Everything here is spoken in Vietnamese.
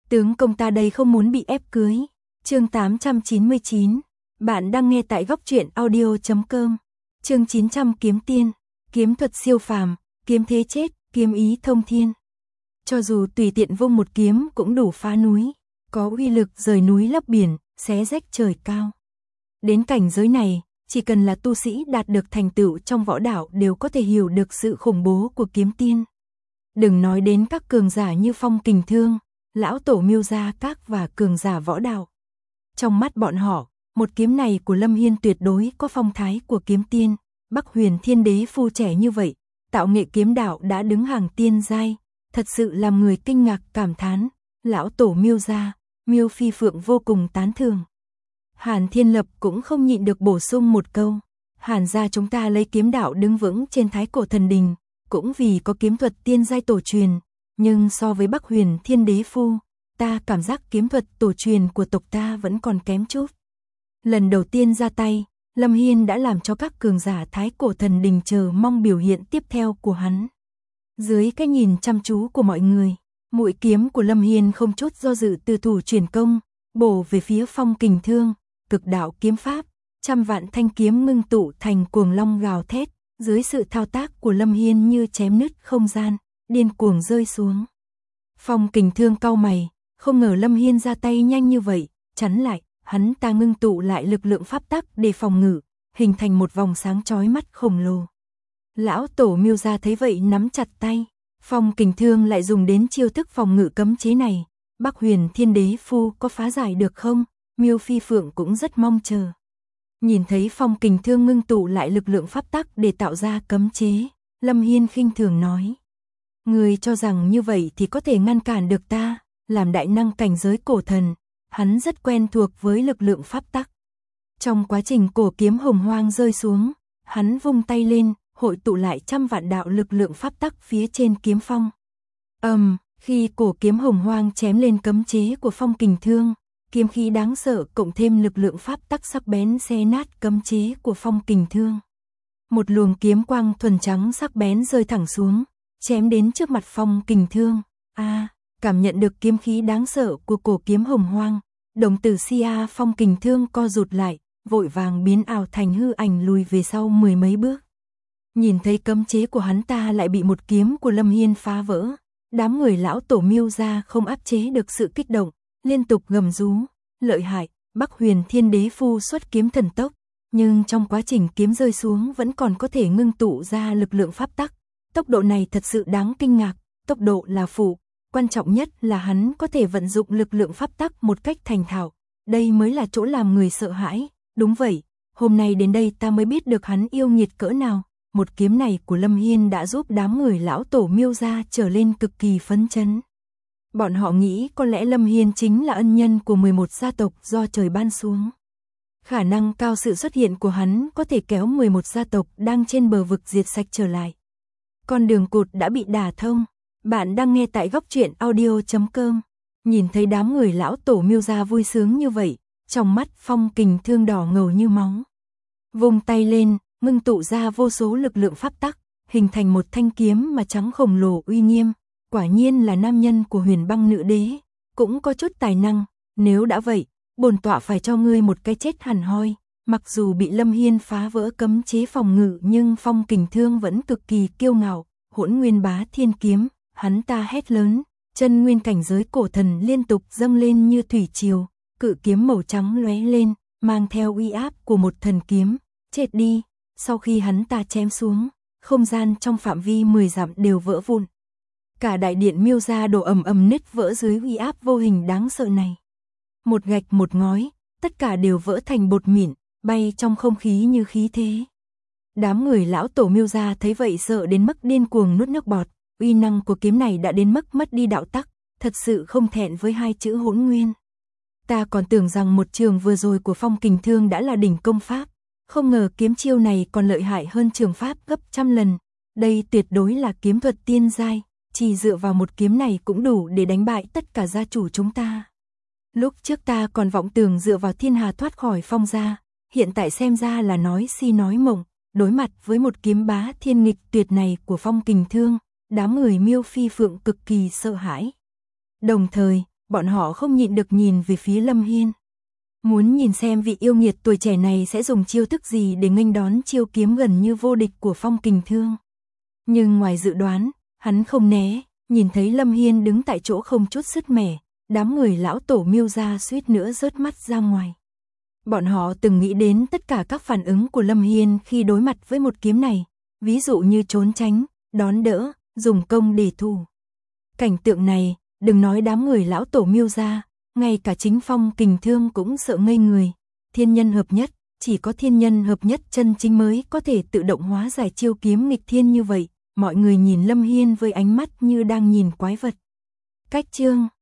Tướng công ta đây không muốn bị ép cưới. Chương 899. Bạn đang nghe tại góc truyện audio.com. Chương 900 kiếm tiên, kiếm thuật siêu phàm, kiếm thế chết, kiếm ý thông thiên. Cho dù tùy tiện vung một kiếm cũng đủ phá núi, có uy lực rời núi lấp biển, xé rách trời cao. Đến cảnh giới này, chỉ cần là tu sĩ đạt được thành tựu trong võ đạo đều có thể hiểu được sự khủng bố của kiếm tiên. Đừng nói đến các cường giả như Phong Kình Thương, lão tổ Miêu Gia Các và cường giả võ đạo. Trong mắt bọn họ, một kiếm này của Lâm Hiên tuyệt đối có phong thái của kiếm tiên. Bắc Huyền Thiên Đế phu trẻ như vậy, tạo nghệ kiếm đạo đã đứng hàng tiên giai, thật sự làm người kinh ngạc cảm thán. Lão tổ Miêu Gia, Miêu Phi Phượng vô cùng tán thưởng. Hàn Thiên Lập cũng không nhịn được bổ sung một câu. Hàn gia chúng ta lấy kiếm đạo đứng vững trên thái cổ thần đình, cũng vì có kiếm thuật tiên giai tổ truyền, nhưng so với Bắc Huyền Thiên Đế phu, ta cảm giác kiếm thuật tổ truyền của tộc ta vẫn còn kém chút. Lần đầu tiên ra tay, Lâm Hiên đã làm cho các cường giả thái cổ thần đình chờ mong biểu hiện tiếp theo của hắn. Dưới cái nhìn chăm chú của mọi người, mũi kiếm của Lâm Hiên không chút do dự từ thủ chuyển công, bổ về phía Phong Kình Thương, cực đạo kiếm pháp, trăm vạn thanh kiếm ngưng tụ thành cuồng long gào thét, dưới sự thao tác của Lâm Hiên như chém nứt không gian, điên cuồng rơi xuống. Phong Kình Thương cau mày, không ngờ Lâm Hiên ra tay nhanh như vậy, chắn lại, hắn ta ngưng tụ lại lực lượng pháp tắc để phòng ngự, hình thành một vòng sáng chói mắt khổng lồ. Lão tổ Miêu Gia thấy vậy nắm chặt tay, Phong Kình Thương lại dùng đến chiêu thức phòng ngự cấm chế này, Bắc Huyền Thiên Đế phu có phá giải được không? Miêu Phi Phượng cũng rất mong chờ. Nhìn thấy Phong Kình Thương ngưng tụ lại lực lượng pháp tắc để tạo ra cấm chế, Lâm Hiên khinh thường nói: "Ngươi cho rằng như vậy thì có thể ngăn cản được ta?" Làm đại năng cảnh giới cổ thần, hắn rất quen thuộc với lực lượng pháp tắc. Trong quá trình cổ kiếm hồng hoang rơi xuống, hắn vung tay lên, hội tụ lại trăm vạn đạo lực lượng pháp tắc phía trên kiếm phong. Khi cổ kiếm hồng hoang chém lên cấm chế của Phong Kình Thương, kiếm khí đáng sợ cộng thêm lực lượng pháp tắc sắc bén xé nát cấm chế của Phong Kình Thương. Một luồng kiếm quang thuần trắng sắc bén rơi thẳng xuống, chém đến trước mặt Phong Kình Thương. Cảm nhận được kiếm khí đáng sợ của cổ kiếm hồng hoang, đồng tử Sia Phong Kình Thương co rụt lại, vội vàng biến ảo thành hư ảnh lùi về sau mười mấy bước. Nhìn thấy cấm chế của hắn ta lại bị một kiếm của Lâm Hiên phá vỡ, đám người lão tổ Miêu Gia không áp chế được sự kích động, liên tục gầm rú: "Lợi hại, Bắc Huyền Thiên Đế phu xuất kiếm thần tốc." Nhưng trong quá trình kiếm rơi xuống vẫn còn có thể ngưng tụ ra lực lượng pháp tắc. Tốc độ này thật sự đáng kinh ngạc, tốc độ là phụ, quan trọng nhất là hắn có thể vận dụng lực lượng pháp tắc một cách thành thạo. Đây mới là chỗ làm người sợ hãi. Đúng vậy, hôm nay đến đây ta mới biết được hắn yêu nghiệt cỡ nào. Một kiếm này của Lâm Hiên đã giúp đám người lão tổ Miêu Gia trở lên cực kỳ phấn chấn. Bọn họ nghĩ có lẽ Lâm Hiên chính là ân nhân của 11 gia tộc do trời ban xuống. Khả năng cao sự xuất hiện của hắn có thể kéo 11 gia tộc đang trên bờ vực diệt sạch trở lại. Con đường cụt đã bị đả thông. Bạn đang nghe tại góc truyện audio.com. Nhìn thấy đám người lão tổ Miêu Gia vui sướng như vậy, trong mắt Phong Kình Thương đỏ ngầu như máu. Vung tay lên, ngưng tụ ra vô số lực lượng pháp tắc, hình thành một thanh kiếm mà trắng khổng lồ uy nghiêm. Quả nhiên là nam nhân của Huyền Băng Nữ Đế, cũng có chút tài năng. Nếu đã vậy, bổn tọa phải cho ngươi một cái chết hẳn hoi. Mặc dù bị Lâm Hiên phá vỡ cấm chế phòng ngự nhưng Phong Kình Thương vẫn cực kỳ kiêu ngạo. Hỗn Nguyên Bá Thiên Kiếm, hắn ta hét lớn, chân nguyên cảnh giới cổ thần liên tục dâng lên như thủy triều, cự kiếm màu trắng lóe lên, mang theo uy áp của một thần kiếm. Chết đi. Sau khi hắn ta chém xuống, không gian trong phạm vi 10 dặm đều vỡ vụn. Cả đại điện Miêu Gia đổ ầm ầm nứt vỡ dưới uy áp vô hình đáng sợ này. Một gạch một ngói, tất cả đều vỡ thành bột mịn, bay trong không khí như khí thế. Đám người lão tổ Miêu Gia thấy vậy sợ đến mức điên cuồng nuốt nước bọt. Uy năng của kiếm này đã đến mức mất đi đạo tắc, thật sự không thẹn với hai chữ hỗn nguyên. Ta còn tưởng rằng một trường vừa rồi của Phong Kình Thương đã là đỉnh công pháp, không ngờ kiếm chiêu này còn lợi hại hơn trường pháp gấp trăm lần. Đây tuyệt đối là kiếm thuật tiên giai, chỉ dựa vào một kiếm này cũng đủ để đánh bại tất cả gia chủ chúng ta. Lúc trước ta còn vọng tưởng dựa vào thiên hà thoát khỏi Phong gia, hiện tại xem ra là nói si nói mộng. Đối mặt với một kiếm bá thiên nghịch tuyệt này của Phong Kình Thương, đám người Miêu Phi Phượng cực kỳ sợ hãi. Đồng thời, bọn họ không nhịn được nhìn về phía Lâm Hiên. Muốn nhìn xem vị yêu nghiệt tuổi trẻ này sẽ dùng chiêu thức gì để nghênh đón chiêu kiếm gần như vô địch của Phong Kình Thương. Nhưng ngoài dự đoán, hắn không né, nhìn thấy Lâm Hiên đứng tại chỗ không chút sứt mẻ, đám người lão tổ Miêu gia suýt nữa rớt mắt ra ngoài. Bọn họ từng nghĩ đến tất cả các phản ứng của Lâm Hiên khi đối mặt với một kiếm này, ví dụ như trốn tránh, đón đỡ, dùng công để thủ. Cảnh tượng này, đừng nói đám người lão tổ Miêu gia, ngay cả chính Phong Kình Thương cũng sợ ngây người. Thiên nhân hợp nhất, chỉ có thiên nhân hợp nhất chân chính mới có thể tự động hóa giải chiêu kiếm nghịch thiên như vậy. Mọi người nhìn Lâm Hiên với ánh mắt như đang nhìn quái vật. Cách chương